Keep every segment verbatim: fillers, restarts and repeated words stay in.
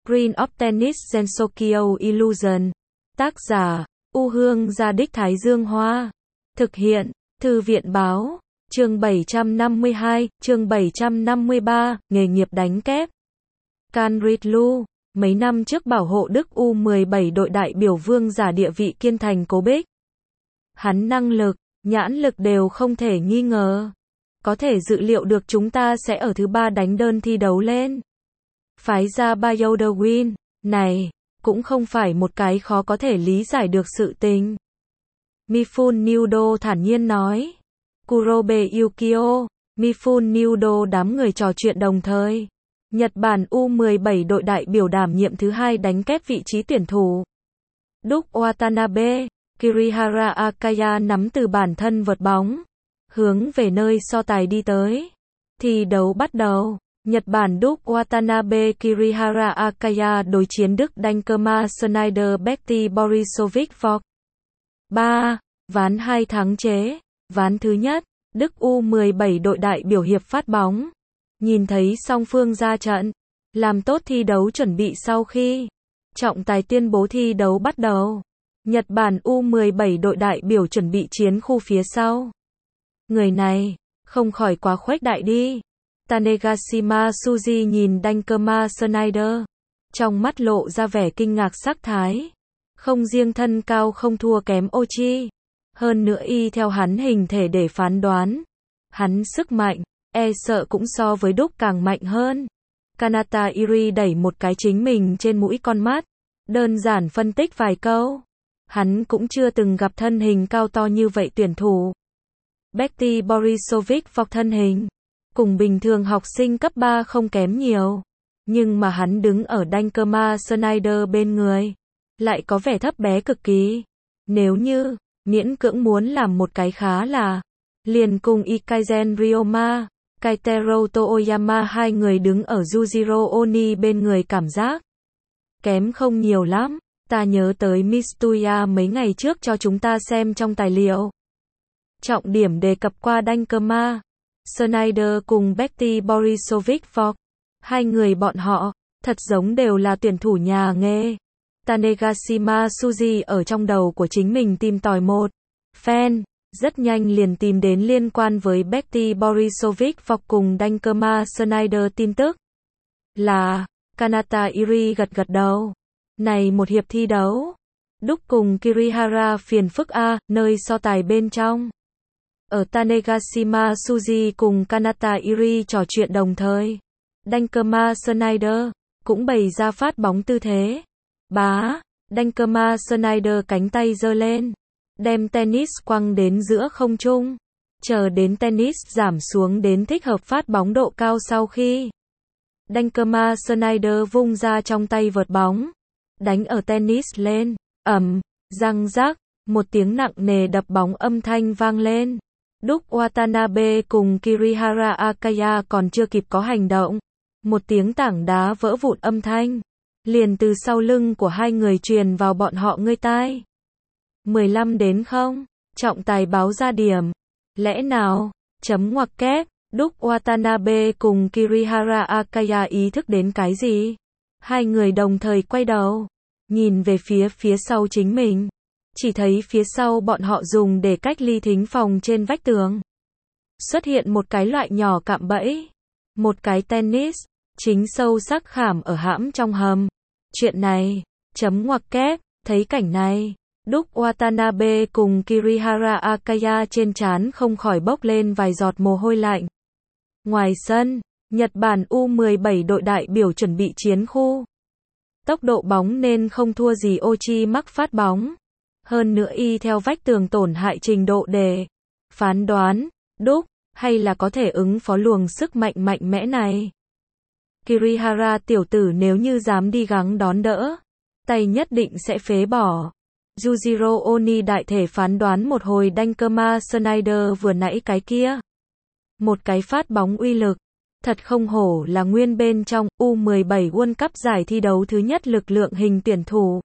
Green of Tennis Sensokyo Illusion. Tác giả, U Hương Gia Đích Thái Dương Hoa. Thực hiện, Thư viện Báo. Chương bảy trăm năm mươi hai, chương bảy trăm năm mươi ba, nghề nghiệp đánh kép. Can Ritlu, mấy năm trước bảo hộ Đức U mười bảy đội đại biểu vương giả địa vị kiên thành cố bích. Hắn năng lực, nhãn lực đều không thể nghi ngờ. Có thể dự liệu được chúng ta sẽ ở thứ ba đánh đơn thi đấu lên. Phái ra Bayoda Win, này, cũng không phải một cái khó có thể lý giải được sự tình. Mifun Nudo thản nhiên nói. Kurobe Yukio, Mifun Nudo đám người trò chuyện đồng thời. Nhật Bản U mười bảy đội đại biểu đảm nhiệm thứ hai đánh kép vị trí tuyển thủ. Đúc Watanabe, Kirihara Akaya nắm từ bản thân vợt bóng, hướng về nơi so tài đi tới. Thi đấu bắt đầu. Nhật Bản Đúc Watanabe Kirihara Akaya đối chiến Đức Dankema Schneider Bekti Borisovich Vok. ba. Ván hai thắng chế. Ván thứ nhất, Đức U mười bảy đội đại biểu hiệp phát bóng. Nhìn thấy song phương ra trận, làm tốt thi đấu chuẩn bị sau khi trọng tài tuyên bố thi đấu bắt đầu. Nhật Bản U mười bảy đội đại biểu chuẩn bị chiến khu phía sau. Người này, không khỏi quá khuếch đại đi. Tanegashima Suji nhìn Dankema Schneider, trong mắt lộ ra vẻ kinh ngạc sắc thái. Không riêng thân cao không thua kém Ochi, hơn nữa y theo hắn hình thể để phán đoán, hắn sức mạnh, e sợ cũng so với Đúc càng mạnh hơn. Kanata Iri đẩy một cái chính mình trên mũi con mắt, đơn giản phân tích vài câu. Hắn cũng chưa từng gặp thân hình cao to như vậy tuyển thủ. Bekti Borisovich Vok thân hình cùng bình thường học sinh cấp ba không kém nhiều, nhưng mà hắn đứng ở Dankema Schneider bên người, lại có vẻ thấp bé cực kỳ. Nếu như miễn cưỡng muốn làm một cái khá là, liền cùng Ikaizen Ryoma, Kaitero Toyama hai người đứng ở Yujiro Oni bên người cảm giác kém không nhiều lắm. Ta nhớ tới Mitsuya mấy ngày trước cho chúng ta xem trong tài liệu. Trọng điểm đề cập qua Dankema Schneider cùng Bekti Borisovich Vok. Hai người bọn họ, thật giống đều là tuyển thủ nhà nghề. Tanegashima Suji ở trong đầu của chính mình tìm tòi một fan, rất nhanh liền tìm đến liên quan với Bekti Borisovich Vok cùng Dankema Schneider tin tức. Là, Kanata Iri gật gật đầu. Này một hiệp thi đấu, Đúc cùng Kirihara phiền phức A, nơi so tài bên trong. Ở Tanegashima Suji cùng Kanata Iri trò chuyện đồng thời, Dankema Schneider cũng bày ra phát bóng tư thế. Bá, Dankema Schneider cánh tay giơ lên, đem tennis quăng đến giữa không trung, chờ đến tennis giảm xuống đến thích hợp phát bóng độ cao sau khi Dankema Schneider vung ra trong tay vợt bóng, đánh ở tennis lên, ầm, răng rắc, một tiếng nặng nề đập bóng âm thanh vang lên. Đúc Watanabe cùng Kirihara Akaya còn chưa kịp có hành động, một tiếng tảng đá vỡ vụn âm thanh liền từ sau lưng của hai người truyền vào bọn họ ngươi tai. mười lăm đến không, trọng tài báo ra điểm. Lẽ nào, chấm ngoặc kép, Đúc Watanabe cùng Kirihara Akaya ý thức đến cái gì? Hai người đồng thời quay đầu, nhìn về phía phía sau chính mình. Chỉ thấy phía sau bọn họ dùng để cách ly thính phòng trên vách tường. Xuất hiện một cái loại nhỏ cạm bẫy. Một cái tennis, chính sâu sắc khảm ở hãm trong hầm. Chuyện này, chấm ngoặc kép, thấy cảnh này, Đúc Watanabe cùng Kirihara Akaya trên trán không khỏi bốc lên vài giọt mồ hôi lạnh. Ngoài sân, Nhật Bản U mười bảy đội đại biểu chuẩn bị chiến khu. Tốc độ bóng nên không thua gì Ochi mắc phát bóng. Hơn nữa y theo vách tường tổn hại trình độ để phán đoán, Đúc, hay là có thể ứng phó luồng sức mạnh mạnh mẽ này. Kirihara tiểu tử nếu như dám đi gắng đón đỡ, tay nhất định sẽ phế bỏ. Yujiro Oni đại thể phán đoán một hồi Dankema Schneider vừa nãy cái kia. Một cái phát bóng uy lực, thật không hổ là nguyên bên trong U mười bảy World Cup giải thi đấu thứ nhất lực lượng hình tuyển thủ.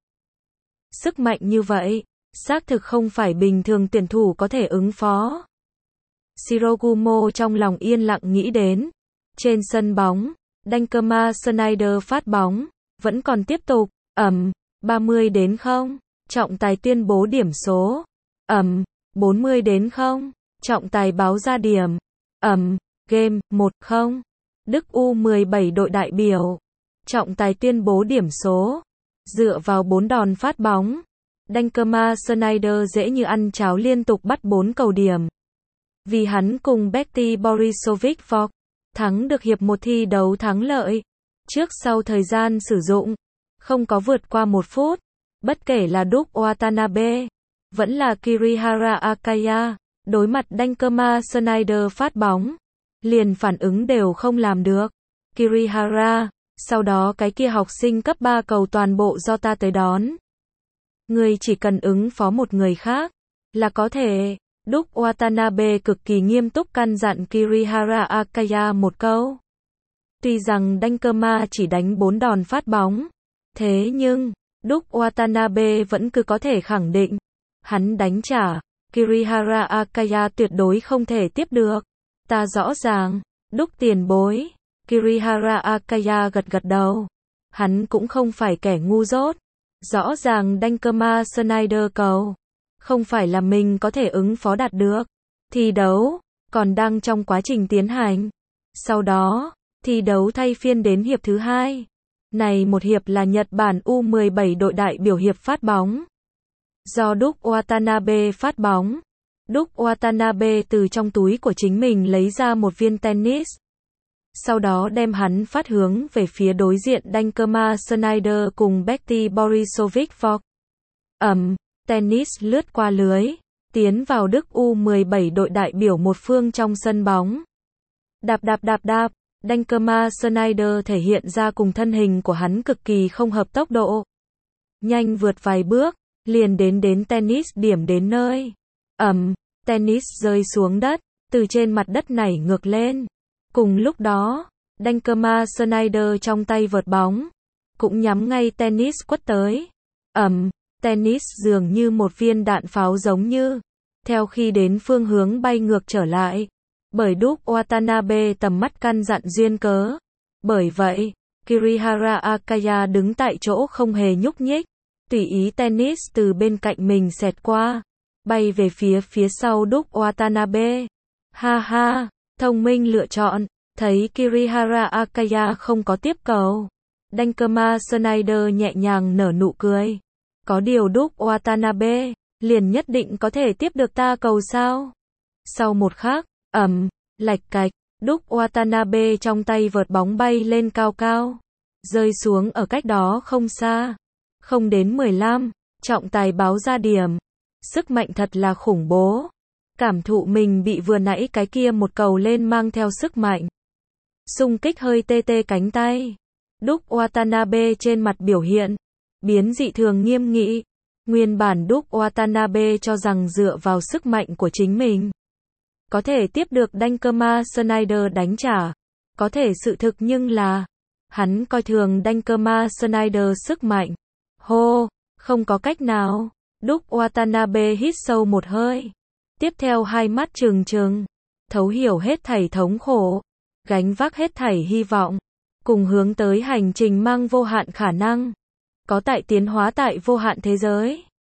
Sức mạnh như vậy, xác thực không phải bình thường tuyển thủ có thể ứng phó. Shirogumo trong lòng yên lặng nghĩ đến. Trên sân bóng, Dankema Schneider phát bóng, vẫn còn tiếp tục, ầm, ba mươi đến không, trọng tài tuyên bố điểm số, ầm, bốn mươi đến không, trọng tài báo ra điểm, ầm, game, một không, Đức U mười bảy đội đại biểu, trọng tài tuyên bố điểm số, dựa vào bốn đòn phát bóng, Dankema Snyder dễ như ăn cháo liên tục bắt bốn cầu điểm. Vì hắn cùng Betty Borisovich Vok thắng được hiệp một thi đấu thắng lợi. Trước sau thời gian sử dụng, không có vượt qua một phút. Bất kể là Duke Watanabe, vẫn là Kirihara Akaya, đối mặt Dankema Snyder phát bóng, liền phản ứng đều không làm được. Kirihara, sau đó cái kia học sinh cấp ba cầu toàn bộ do ta tới đón. Người chỉ cần ứng phó một người khác, là có thể. Duke Watanabe cực kỳ nghiêm túc căn dặn Kirihara Akaya một câu. Tuy rằng Dankema chỉ đánh bốn đòn phát bóng, thế nhưng, Duke Watanabe vẫn cứ có thể khẳng định, hắn đánh trả, Kirihara Akaya tuyệt đối không thể tiếp được. Ta rõ ràng, Duke tiền bối, Kirihara Akaya gật gật đầu. Hắn cũng không phải kẻ ngu dốt. Rõ ràng Dankema Snyder cầu, không phải là mình có thể ứng phó đạt được. Thi đấu còn đang trong quá trình tiến hành. Sau đó, thi đấu thay phiên đến hiệp thứ hai. Này một hiệp là Nhật Bản U mười bảy đội đại biểu hiệp phát bóng. Do Duke Watanabe phát bóng. Duke Watanabe từ trong túi của chính mình lấy ra một viên tennis. Sau đó đem hắn phát hướng về phía đối diện Dankema Snyder cùng Betty Borisovich Vok. Ầm, tennis lướt qua lưới, tiến vào Đức U mười bảy đội đại biểu một phương trong sân bóng. Đạp đạp đạp đạp, Dankema Snyder thể hiện ra cùng thân hình của hắn cực kỳ không hợp tốc độ. Nhanh vượt vài bước, liền đến đến tennis điểm đến nơi. Ầm, tennis rơi xuống đất, từ trên mặt đất nảy ngược lên. Cùng lúc đó, Dankema Snyder trong tay vợt bóng, cũng nhắm ngay tennis quất tới. Ầm, tennis dường như một viên đạn pháo giống như, theo khi đến phương hướng bay ngược trở lại. Bởi Duke Watanabe tầm mắt căn dặn duyên cớ. Bởi vậy, Kirihara Akaya đứng tại chỗ không hề nhúc nhích, tùy ý tennis từ bên cạnh mình xẹt qua, bay về phía phía sau Duke Watanabe. Ha ha, thông minh lựa chọn, thấy Kirihara Akaya không có tiếp cầu. Dankema Snyder nhẹ nhàng nở nụ cười. Có điều Duke Watanabe, liền nhất định có thể tiếp được ta cầu sao? Sau một khắc, ầm, lạch cạch, Duke Watanabe trong tay vợt bóng bay lên cao cao, rơi xuống ở cách đó không xa. Không đến mười lăm, trọng tài báo ra điểm. Sức mạnh thật là khủng bố. Cảm thụ mình bị vừa nãy cái kia một cầu lên mang theo sức mạnh. Xung kích hơi tê tê cánh tay. Duke Watanabe trên mặt biểu hiện biến dị thường nghiêm nghị. Nguyên bản Duke Watanabe cho rằng dựa vào sức mạnh của chính mình, có thể tiếp được Dankema Snyder đánh trả. Có thể sự thực nhưng là, hắn coi thường Dankema Snyder sức mạnh. Hô, không có cách nào. Duke Watanabe hít sâu một hơi. Tiếp theo hai mắt trừng trừng, thấu hiểu hết thảy thống khổ, gánh vác hết thảy hy vọng, cùng hướng tới hành trình mang vô hạn khả năng, có tại tiến hóa tại vô hạn thế giới.